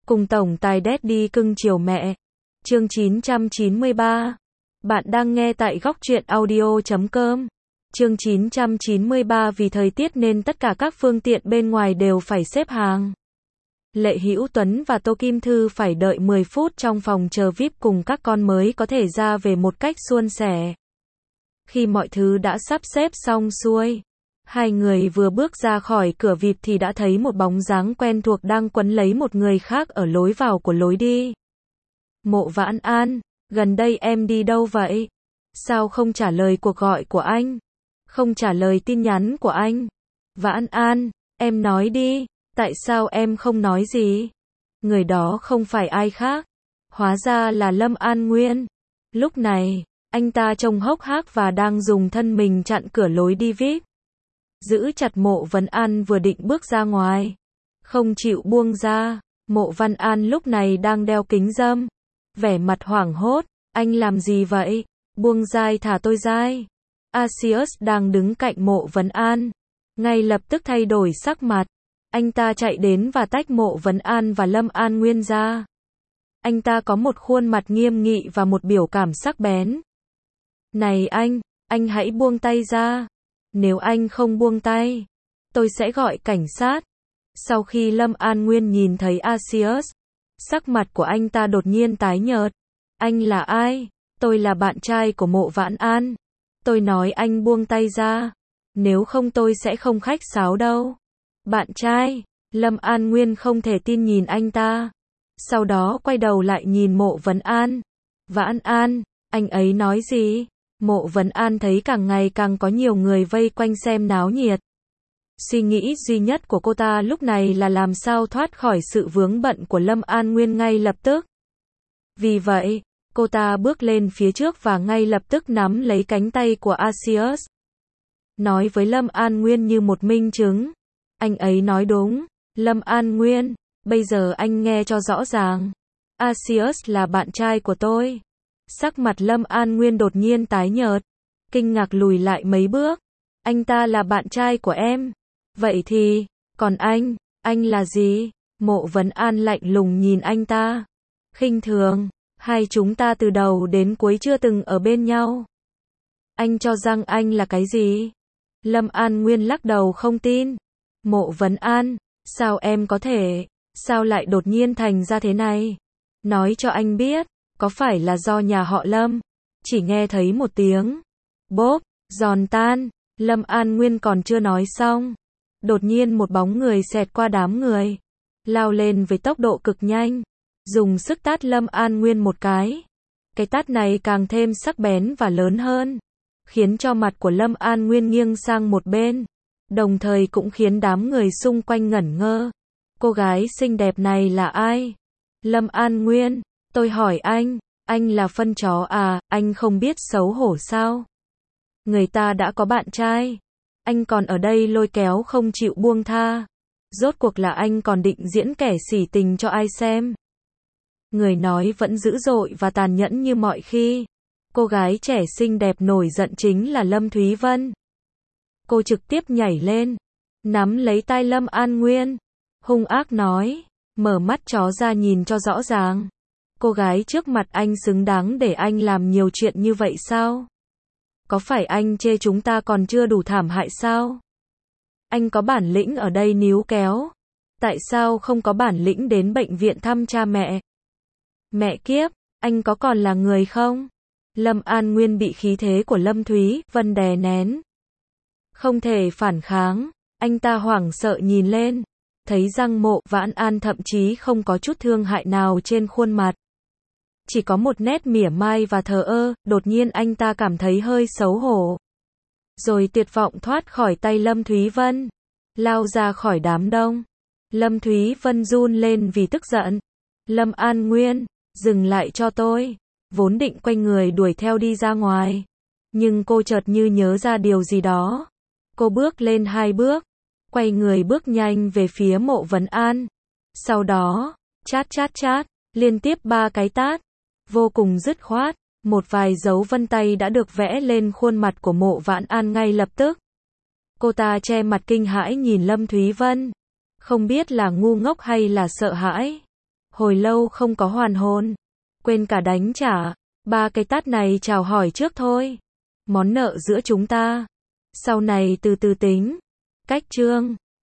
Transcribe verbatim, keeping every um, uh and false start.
Cùng tổng tài Daddy cưng chiều mẹ. Chương chín trăm chín mươi ba. Bạn đang nghe tại góc truyện audio chấm com. Chương chín trăm chín mươi ba. Vì thời tiết nên tất cả các phương tiện bên ngoài đều phải xếp hàng. Lệ Hữu Tuấn và Tô Kim Thư phải đợi mười phút trong phòng chờ vi ai pi cùng các con mới có thể ra về một cách suôn sẻ. Khi mọi thứ đã sắp xếp xong xuôi, hai người vừa bước ra khỏi cửa vi ai pi thì đã thấy một bóng dáng quen thuộc đang quấn lấy một người khác ở lối vào của lối đi. Mộ Vãn An, gần đây em đi đâu vậy? Sao không trả lời cuộc gọi của anh? Không trả lời tin nhắn của anh? Vãn An, em nói đi, tại sao em không nói gì? Người đó không phải ai khác, hóa ra là Lâm An Nguyên. Lúc này, anh ta trông hốc hác và đang dùng thân mình chặn cửa lối đi vi ai pi. Giữ chặt Mộ Vãn An vừa định bước ra ngoài, không chịu buông ra. Mộ Vãn An lúc này đang đeo kính râm, vẻ mặt hoảng hốt. Anh làm gì vậy? Buông dai, thả tôi dai. Asius đang đứng cạnh Mộ Vãn An, ngay lập tức thay đổi sắc mặt. Anh ta chạy đến và tách Mộ Vãn An và Lâm An Nguyên ra. Anh ta có một khuôn mặt nghiêm nghị và một biểu cảm sắc bén. Này anh, anh hãy buông tay ra. Nếu anh không buông tay, tôi sẽ gọi cảnh sát. Sau khi Lâm An Nguyên nhìn thấy Asius, sắc mặt của anh ta đột nhiên tái nhợt. Anh là ai? Tôi là bạn trai của Mộ Vãn An. Tôi nói anh buông tay ra. Nếu không tôi sẽ không khách sáo đâu. Bạn trai? Lâm An Nguyên không thể tin nhìn anh ta. Sau đó quay đầu lại nhìn Mộ Vãn An. Vãn An, anh ấy nói gì? Mộ Vãn An thấy càng ngày càng có nhiều người vây quanh xem náo nhiệt. Suy nghĩ duy nhất của cô ta lúc này là làm sao thoát khỏi sự vướng bận của Lâm An Nguyên ngay lập tức. Vì vậy, cô ta bước lên phía trước và ngay lập tức nắm lấy cánh tay của Asius. Nói với Lâm An Nguyên như một minh chứng. Anh ấy nói đúng. Lâm An Nguyên, bây giờ anh nghe cho rõ ràng. Asius là bạn trai của tôi. Sắc mặt Lâm An Nguyên đột nhiên tái nhợt, kinh ngạc lùi lại mấy bước. Anh ta là bạn trai của em. Vậy thì, còn anh, anh là gì? Mộ Vãn An lạnh lùng nhìn anh ta. Khinh thường, hai chúng ta từ đầu đến cuối chưa từng ở bên nhau. Anh cho rằng anh là cái gì? Lâm An Nguyên lắc đầu không tin. Mộ Vãn An, sao em có thể, sao lại đột nhiên thành ra thế này? Nói cho anh biết, có phải là do nhà họ Lâm? Chỉ nghe thấy một tiếng bốp, giòn tan. Lâm An Nguyên còn chưa nói xong, đột nhiên một bóng người xẹt qua đám người, lao lên với tốc độ cực nhanh, dùng sức tát Lâm An Nguyên một cái. Cái tát này càng thêm sắc bén và lớn hơn, khiến cho mặt của Lâm An Nguyên nghiêng sang một bên, đồng thời cũng khiến đám người xung quanh ngẩn ngơ. Cô gái xinh đẹp này là ai? Lâm An Nguyên, tôi hỏi anh, anh là phân chó à, anh không biết xấu hổ sao? Người ta đã có bạn trai, anh còn ở đây lôi kéo không chịu buông tha. Rốt cuộc là anh còn định diễn kẻ sỉ tình cho ai xem? Người nói vẫn dữ dội và tàn nhẫn như mọi khi. Cô gái trẻ xinh đẹp nổi giận chính là Lâm Thúy Vân. Cô trực tiếp nhảy lên, nắm lấy tay Lâm An Nguyên, hung ác nói, mở mắt chó ra nhìn cho rõ ràng. Cô gái trước mặt anh xứng đáng để anh làm nhiều chuyện như vậy sao? Có phải anh chê chúng ta còn chưa đủ thảm hại sao? Anh có bản lĩnh ở đây níu kéo. Tại sao không có bản lĩnh đến bệnh viện thăm cha mẹ? Mẹ kiếp, anh có còn là người không? Lâm An Nguyên bị khí thế của Lâm Thúy Vân đè nén, không thể phản kháng. Anh ta hoảng sợ nhìn lên, thấy răng Mộ Vãn An thậm chí không có chút thương hại nào trên khuôn mặt. Chỉ có một nét mỉa mai và thờ ơ. Đột nhiên anh ta cảm thấy hơi xấu hổ, rồi tuyệt vọng thoát khỏi tay Lâm Thúy Vân, lao ra khỏi đám đông. Lâm Thúy Vân run lên vì tức giận. Lâm An Nguyên, dừng lại cho tôi. Vốn định quay người đuổi theo đi ra ngoài, nhưng cô chợt như nhớ ra điều gì đó. Cô bước lên hai bước, quay người bước nhanh về phía Mộ Vãn An. Sau đó, chát chát chát, liên tiếp ba cái tát, vô cùng dứt khoát. Một vài dấu vân tay đã được vẽ lên khuôn mặt của Mộ Vãn An ngay lập tức. Cô ta che mặt kinh hãi nhìn Lâm Thúy Vân, không biết là ngu ngốc hay là sợ hãi. Hồi lâu không có hoàn hồn. Quên cả đánh trả. Ba cái tát này chào hỏi trước thôi. Món nợ giữa chúng ta. Sau này từ từ tính. Cách chương.